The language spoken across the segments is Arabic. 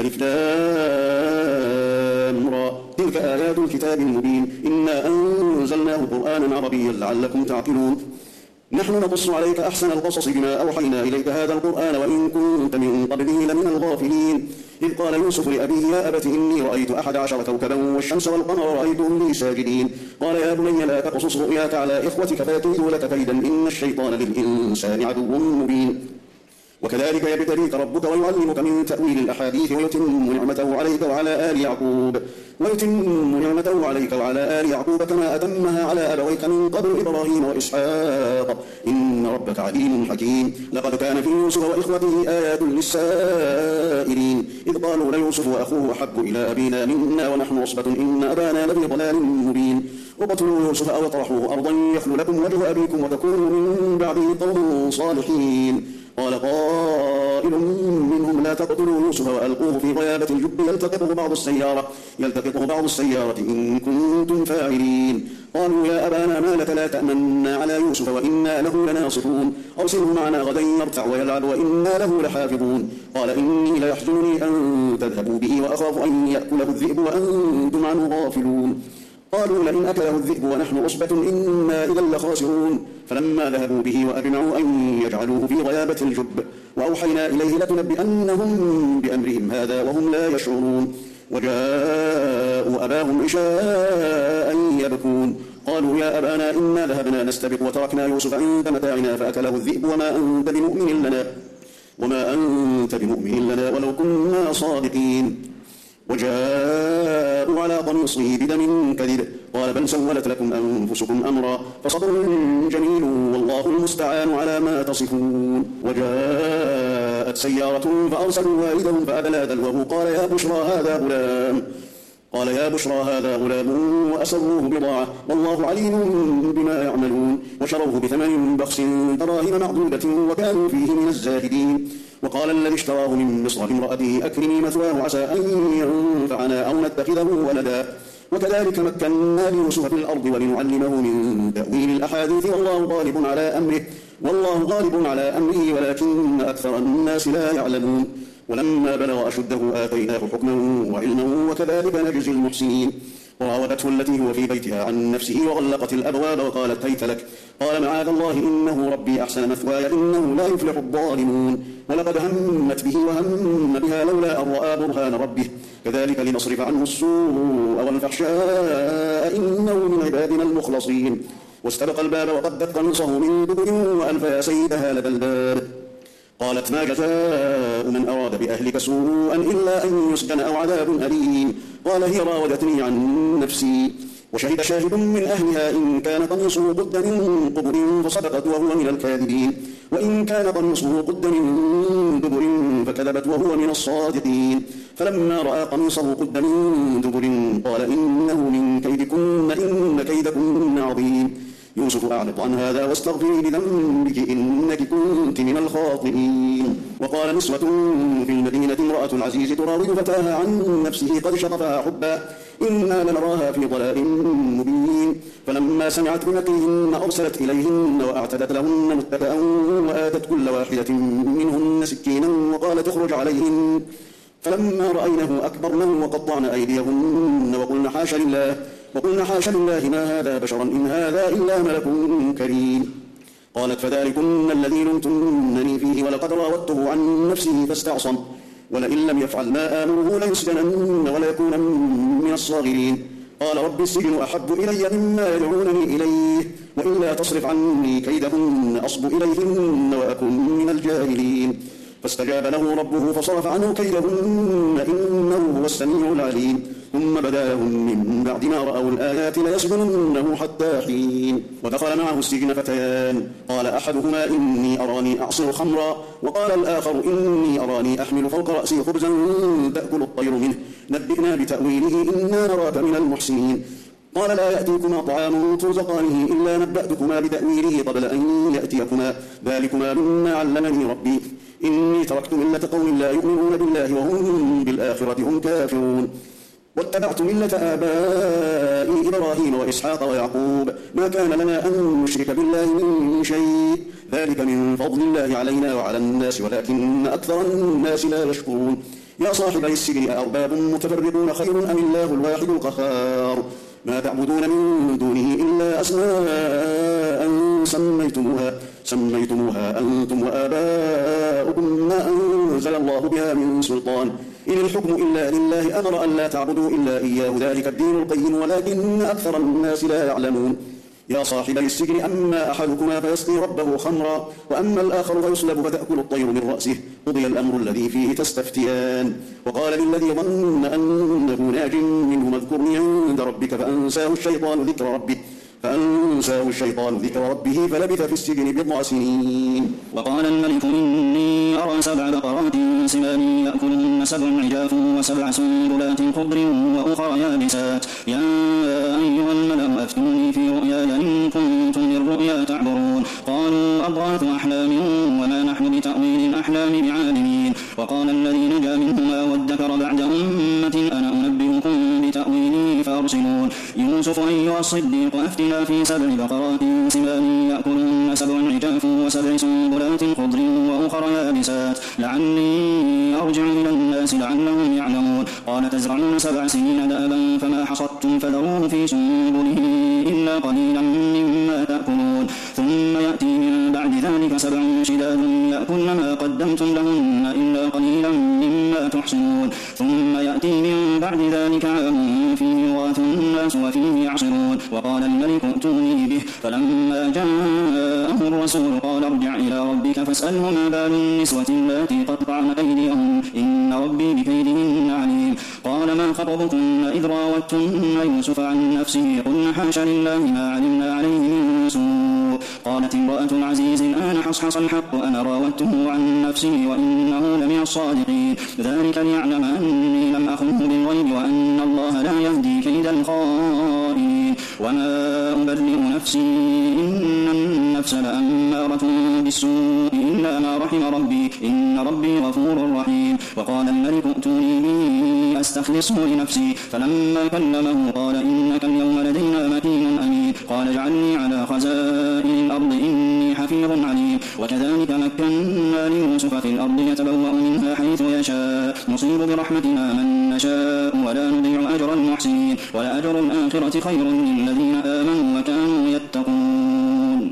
ألف لام را تلك آيات الكتاب المبين إنا أنزلناه قرآنا عربيا لعلكم تعقلون نحن نقص عليك أحسن القصص بما أوحينا إليك هذا القرآن وإن كنت من قبله لمن الغافلين إذ قال يوسف لأبيه يا أبت إني رأيت 11 كوكبا والشمس والقمر رأيتهم لي ساجدين قال يا بني لا تقصص رؤياك على إخوتك فيكيدوا لك كيدا إن الشيطان للإنسان عدو مبين وكذلك يبتليك ربك ويعلمك من تأويل الأحاديث ويتم نعمته عليك وعلى آل يعقوب كما أتمها على أبويك من قبل إبراهيم وإسحاق إن ربك عليم حكيم لقد كان في يوسف وإخوته آيات للسائلين إذ قالوا ليوسف وأخوه أحب إلى أبينا منا ونحن عصبة إن أبانا لفي ضلال مبين وقتلوا يوسف أو اطرحوه أرضا يخل لكم وجه أبيكم وتكونوا من بعده قوم صالحين قال قائل منهم لا تقتلوا يوسف وألقوه في غيابة الجب يلتقطه بعض السيارة إن كنتم فاعلين قالوا يا أبانا ما لك لا تأمنا على يوسف وإنا له لناصحون أرسله معنا غدا يرتع ويلعب وإنا له لحافظون قال إني ليحزنني أن تذهبوا به وأخاف أن يأكله الذئب وأنتم عنه غافلون قالوا لئن أكله الذئب ونحن عصبة إنا إذا لخاسرون فلما ذهبوا به وأجمعوا أن يجعلوه في غيابة الجب وأوحينا إليه لتنبئنهم بأمرهم هذا وهم لا يشعرون وجاءوا أباهم عشاء يبكون قالوا يا أبانا إنا ذهبنا نستبق وتركنا يوسف عند متاعنا فأكله الذئب وما أنت بمؤمن لنا ولو كنا صادقين وجاءوا على قميصه بدم كذب قال بل سولت لكم أنفسكم أمرا فصبر جميل والله المستعان على ما تصفون وجاءت سيارة فأرسلوا والدهم فأدلى دلوه قال يا بشرى هذا غلام وأسروه بضاعة والله عليم بما يعملون وشروه بثمن بخس دراهم معدودة وكانوا فيه من الزاهدين وقال الذي اشتراه من مصر لامرأته أكرمي مثواه عسى أن ينفعنا أو نتخذه ولدا وكذلك مكنا ليوسف في الأرض ولنعلمه من تأويل الأحاديث والله غالب على أمره ولكن أكثر الناس لا يعلمون ولما بلغ أشده آتيناه حكما وعلما وكذلك نجزي المحسنين وراودته التي هو في بيتها عن نفسه وغلقت الأبواب وقالت هيت لك قال معاذ الله إنه ربي أحسن مثواي إنه لا يفلح الظالمون ولقد همت به وهم بها لولا أن رأى برهان ربه كذلك لنصرف عنه السوء والفحشاء إنه من عبادنا المخلصين واستبق الباب وقدت قميصه من دبر وألف يا سيدها لدى الباب قالت ما جزاء من أراد بأهلك سوءا إلا أن يسجن أو عذاب أليم قال هي راودتني عن نفسي وشهد شاهد من أهلها إن كان قميصه قد من قبر فصدقت وهو من الكاذبين وإن كان قميصه قد من دبر فكذبت وهو من الصادقين فلما رأى قميصه قد من دبر قال إنه من كيدكن إن كيدكن عظيم يوسف أعرض عن هذا واستغفري لذنبك إنك كنت من الخاطئين وقال نسوة في المدينة امرأة العزيز تراود فتاها عن نفسه قد شغفها حبا إنا لنراها في ضلال مبين فلما سمعت بمكرهن أرسلت إليهن وأعتدت لهن متكئا وآتت كل واحدة منهن سكينا وقالت اخرج عليهن فلما رأينه أكبرنه وقطعن أيديهن وقلن حاش لله ما هذا بشرا إن هذا إلا ملك كريم قالت فذلكن الذي لمتنني فيه ولقد راودته عن نفسه فاستعصم ولئن لم يفعل ما آمره ليسجنن وليكون من الصاغرين قال رب السجن أحب إلي مما يدعونني إليه وإلا تصرف عني كيدهن أصب إليهن وأكن من الجاهلين فاستجاب له ربه فصرف عنه كيدهن إنه هو السميع العليم ثم بدا لهم من بعد ما رأوا الآيات ليسجننه حتى حين ودخل معه السجن فتيان قال أحدهما إني أراني أعصر خمرا وقال الآخر إني أراني أحمل فوق رأسي خبزا تأكل الطير منه نبئنا بتأويله إنا نراك من المحسنين قال لا يأتيكما طعام ترزقانه إلا نبأتكما بتأويله قبل أن يأتيكما ذلكما مما علمني ربي إني تركت ملة قوم لا يؤمنون بالله وهم بالآخرة هم كافرون واتبعت ملة آبائي إبراهيم وإسحاق ويعقوب ما كان لنا أن نشرك بالله من شيء ذلك من فضل الله علينا وعلى الناس ولكن أكثر الناس لا يشكرون يا صاحبي السجن أأرباب متفرقون خير أم الله الواحد القهار ما تعبدون من دونه إلا أسماء سميتموها أنتم وآباؤكم ما أنزل الله بها من سلطان إن الحكم إلا لله أمر أن لا تعبدوا إلا إياه ذلك الدين القيم ولكن أكثر الناس لا يعلمون يا صاحبي السجن أما أحدكما فيسقي ربه خمرا وأما الآخر فيصلب فتأكل الطير من رأسه قضي الأمر الذي فيه تستفتيان وقال للذي ظن أنه ناج منه اذكرني عند ربك فأنساه الشيطان ذكر ربه فلبث في السجن بضع سنين. وقال الملك إني أرى 7 بقرات سمان يأكلهن 7 عجاف و7 سنبلات خضر وأخرى يابسات يا أيها الملأ أفتوني في رؤياي إن كنتم للرؤيا تعبرون قالوا أضغاث أحلام وما نحن بتأويل الأحلام بعالمين. وقال الذي نجا منهما وادكر بعد أمة أنا أنبئكم بتأويله فأرسلون يوسف أيها الصديق أفتنا في 7 بقرات سمان يأكلهن 7 عجاف و7 سنبلات خضر وأخرى يابسات لعلي أرجع إلى الناس لعلهم يعلمون. قال تزرعون 7 سنين دأبا فما حصدتم فذروه في سنبله إلا قليلا مما تأكلون ثم يأتي من بعد ذلك 7 شداد يأكلن ما قدمتم لهن إلا قليلا مما تحصنون ثم يأتي من بعد ذلك عام فيه يغاث الناس وفيه يعصرون. وقال الملك ائتوني به فلما جاءه الرسول قال ارجع إلى ربك فاسأله ما بال النسوة اللاتي قطعن أيديهن إن ربي بكيدهن عليم. قال ما خطبكن إذ راوتن يوسف عن نفسه قلنا حاشا لله ما علمنا عليه من سوء. قالت امرأة العزيز الآن حصحص الحق أنا راودته عن نفسه وإنه لمن الصادقين ذلك ليعلم أني لم أخنه بالغيب وأن الله لا يهدي كيد الخائنين. وما أبرئ نفسي إن النفس لأمارة بالسوء إلا ما رحم ربي إن ربي غفور رحيم. وقال الملك ائتوني به أستخلصه لنفسي فلما كلمه قال إنك اليوم لدينا مكين أمين. قال اجعلني على خزائن الأرض إني حفيظ عليم. وكذلك مكنا ليوسف في الأرض يتبوأ منها حيث يشاء نصيب برحمتنا من نشاء ولا نضيع أجر المحسنين ولأجر الآخرة خير للذين آمنوا وكانوا يتقون.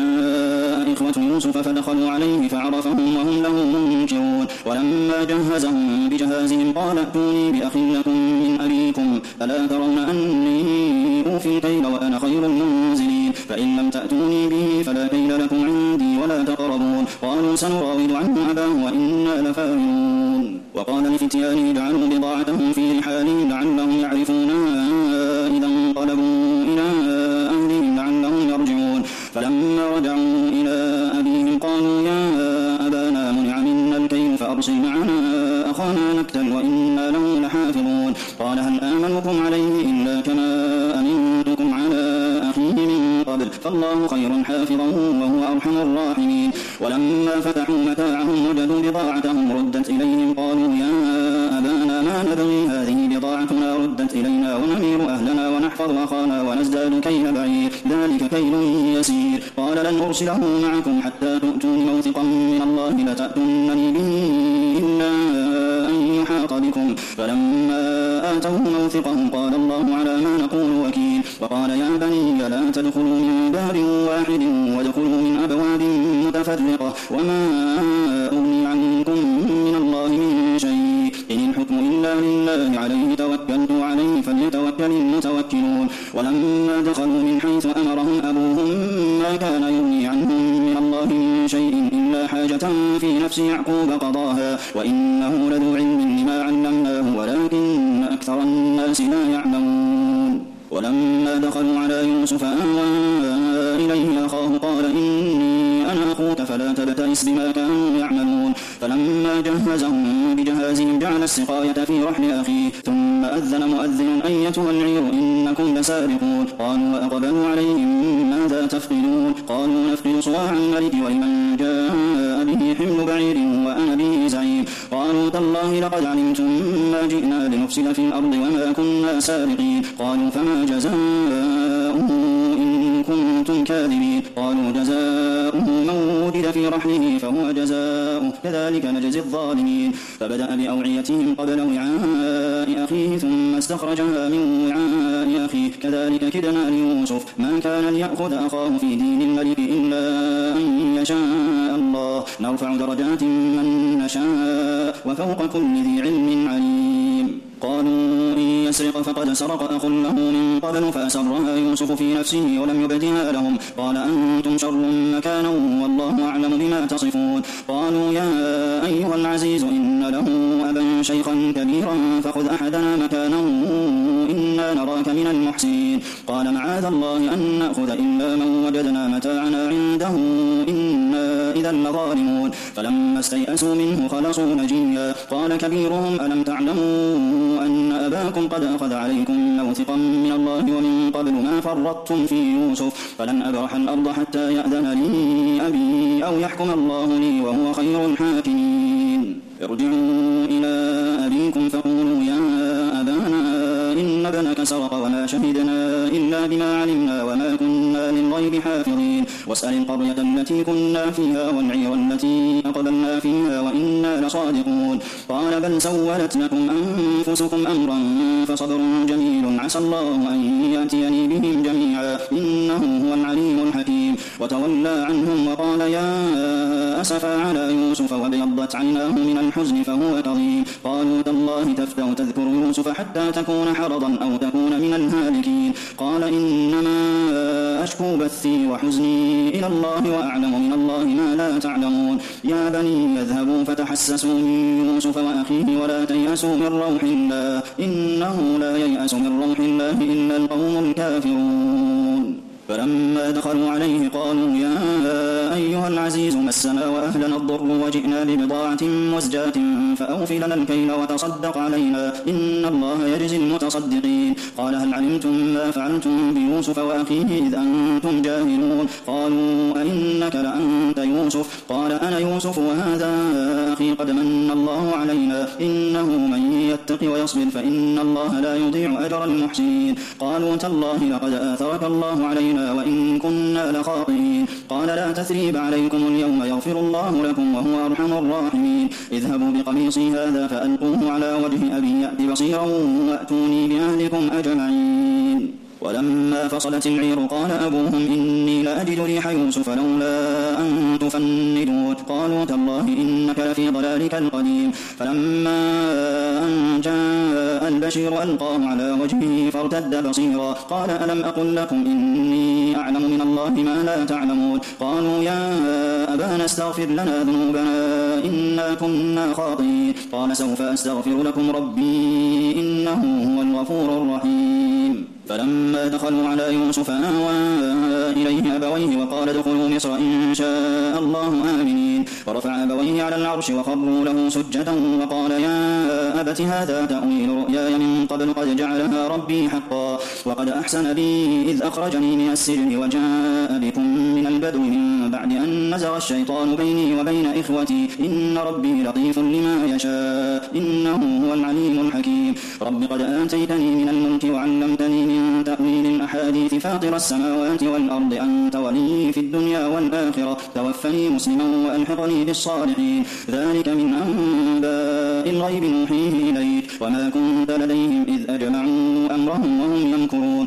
وجاء إخوة يوسف فدخلوا عليه فعرفهم وهم له منكرون. ولما جهزهم بجهازهم قال ائتوني بأخ لكم من أبيكم ألا ترون أني أوفي الكيل وأنا خير المنزلين فإن لم تأتوني به فلا كيل لكم عندي ولا تقربون. قالوا سنراود عنه أباه وإنا لفاعلون. وقال لفتيانه اجعلوا بضاعتهم في رحالهم لعلهم يعرفونها إذا انقلبوا إلى أهلهم لعلهم يرجعون. فلما رجعوا إلى أبيهم قالوا يا أبانا منع منا الكيل فأرسل معنا أخانا نكتل وإنا له لحافظون. قال هل آمنكم عليه إلا كما أمنتكم على أخيه من قبل فالله خير حافظا وهو أرحم الراحمين. ولما فتحوا متاعهم وجدوا بضاعتهم ردت إليهم قالوا يا أبانا ما نبغي هذه بضاعتنا ردت إلينا ونمير أهلنا ونحفظ أخانا ونزداد كيل بعير ذلك كيل يسير. قال لن أرسله معكم حتى تؤتون موثقا من الله لتأتونني به إلا أن يحاط بكم فلما آتوه موثقهم قال الله على ما نقول وكيل. وقال يا بني لا تدخلوا من باب واحد وادخلوا من أبواب متفرقة وما أغني عنكم من الله من شيء إن الحكم إلا لله عليه توكلت وعليه فليتوكل المتوكلون. ولما دخلوا من حيث أمرهم أبوهم ما كان يغني عنهم من الله من شيء إلا حاجة في نفس يعقوب قضاها وإنه لذو علم لما علمناه ولكن أكثر الناس لا يعلمون. ولما دخلوا على يوسف آوى إليه أخاه قال إني أنا أخوك فلا تبتئس بما كانوا يعملون. فلما جهزهم بجهازهم جعل السقاية في رحل أخيه ثم أذن مؤذن أيتها العير إنكم لسارقون. قالوا وأقبلوا عليهم ماذا تفقدون قالوا نفقد صواع الملك ولمن جاء به حمل بعير وأنا به زعيم. قالوا تالله لقد علمتم ما جئنا لنفسد في الأرض وما كنا سارقين. قالوا فما جزاؤه إن كنتم كاذبين. قالوا جزاؤه من وجد في رحله فهو جزاؤه كذلك نجزي الظالمين. فبدأ بأوعيتهم قبل وعاء أخيه ثم استخرجها من وعاء أخيه كذلك كدنا ليوسف ما كان ليأخذ أخاه في دين الملك إلا أن يشاء الله نرفع درجات من نشاء وفوق كل ذي علم عليم. قالوا إن يسرق فقد سرق أخ له من قبل فأسرها يوسف في نفسه ولم يبدها لهم قال أنتم شر مكانا والله أعلم بما تصفون. قالوا يا أيها العزيز إن له أبا شيخا كبيرا فخذ أحدنا مكانه إنا نراك من المحسنين. قال معاذ الله أن نأخذ إلا من وجدنا متاعنا عنده إنا إذا لظالمون. فلما استيئسوا منه خلصوا نجيا قال كبيرهم ألم تعلموا أن أباكم قد أخذ عليكم موثقا من الله ومن قبل ما فرطتم في يوسف فلن أبرح الأرض حتى يأذن لي أبي أو يحكم الله لي وهو خير الحاكمين. ارجعوا إلى أبيكم فقولوا يا أبانا إن ابنك سرق وما شهدنا إلا بما علمنا وما كنا للغيب حافظين. واسأل القرية التي كنا فيها والعير التي أقبلنا فيها وإنا لصادقون. قال بل سولت لكم أنفسكم أمرا فصبر جميل عسى الله أن يأتيني بهم جميعا إنه هو العليم الحكيم. وتولى عنهم وقال يا أسفا على يوسف وابيضت عيناه من الحزن فهو كظيم. قالوا تالله تفتأ تذكر يوسف حتى تكون حرضا أو تكون من الهالكين. قال إنما أشكو بثي وحزني إلى الله وأعلم من الله ما لا تعلمون. يا بني يذهبوا فتحسسوا من يوسف وأخيه ولا تيأسوا من روح الله إنه لا ييأس من روح الله إلا القوم الكافرون. فلما دخلوا عليه قالوا يا أيها العزيز مسنا وأهلنا الضر وجئنا ببضاعة مزجاة فأوف لنا الكيل وتصدق علينا إن الله يجزي المتصدقين. قال هل علمتم ما فعلتم بيوسف وأخيه إذ أنتم جاهلون. قالوا أئنك لأنت يوسف. قال أنا يوسف وهذا أخي قد من الله علينا إنه من يتق ويصبر فإن الله لا يضيع أجر المحسنين. قالوا تالله لقد آثرك الله علينا وإن كنا لخاطئين. قال لا تثريب عليكم اليوم يغفر الله لكم وهو أرحم الراحمين. اذهبوا بقميصي هذا فألقوه على وجه أبي يأت بصيرا وأتوني بأهلكم أجمعين. ولما فصلت العير قال أبوهم إني لأجد ريح يوسف لولا أن تفندون. قالوا تالله إنك لفي ضلالك القديم. فلما أن جاء البشير ألقاه على وجهه فارتد بصيرا قال ألم أقل لكم إني أعلم من الله ما لا تعلمون. قالوا يا أبانا استغفر لنا ذنوبنا إنا كنا خاطئين. قال سوف أستغفر لكم ربي إنه هو الغفور الرحيم. فلما دخلوا على يوسف آوى إليه أبويه وقال ادخلوا مصر إن شاء الله آمنين. ورفع أبويه على العرش وخروا له سجدا وقال يا أبت هذا تأويل رؤياي من قبل قد جعلها ربي حقا وقد أحسن بي إذ أخرجني من السجن وجاء بكم من البدو من بعد أن نزغ الشيطان بيني وبين إخوتي إن ربي لطيف لما يشاء إنه هو العليم الحكيم. رب قد آتيتني من الملك وعلمتني من تأويل الأحاديث فاطر السماوات والأرض أنت ولي في الدنيا والآخرة توفني مسلما وألحقني بالصالحين. ذلك من أنباء الغيب نوحيه إليك وما كنت لديهم إذ أجمعوا أمرهم وهم يمكرون.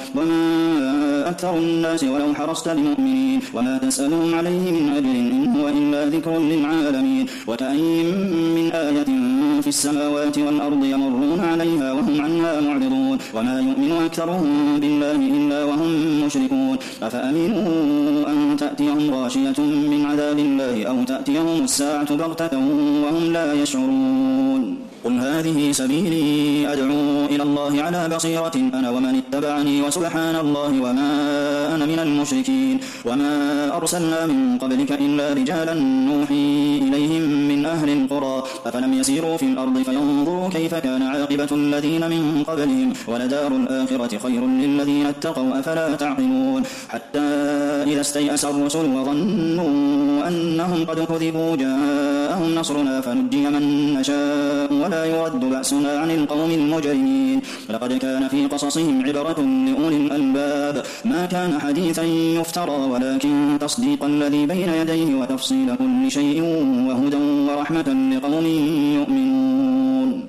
وما أكثر الناس ولو حرصت بمؤمنين وما تسألهم عليه من أجر إن هو إلا ذكر للعالمين. وكأين من آية في السماوات والأرض يمرون عليها وهم عنها معرضون وما يؤمن أكثرهم بالله إلا وهم مشركون. أفأمنوا أن تأتيهم غاشية من عذاب الله أو تأتيهم الساعة بغتة وهم لا يشعرون. قل هذه سبيلي أدعو إلى الله على بصيرة أنا ومن اتبعني وسبحان الله وما أنا من المشركين. وما أرسلنا من قبلك إلا رجالا نوحي إليهم من أهل القرى أفلم يسيروا في الأرض فينظروا كيف كان عاقبة الذين من قبلهم ولدار الآخرة خير للذين اتقوا أفلا تعقلون. حتى إذا استيأس الرسل وظنوا أنهم قد كذبوا جاءهم نصرنا فنجي من نشاء ولا يرد بأسنا عن القوم المجرمين. لقد كان في قصصهم عبرة لأولي الألباب ما كان حديثا يفترى ولكن تصديق الذي بين يديه وتفصيل كل شيء وهدى ورحمة لقوم يؤمنون.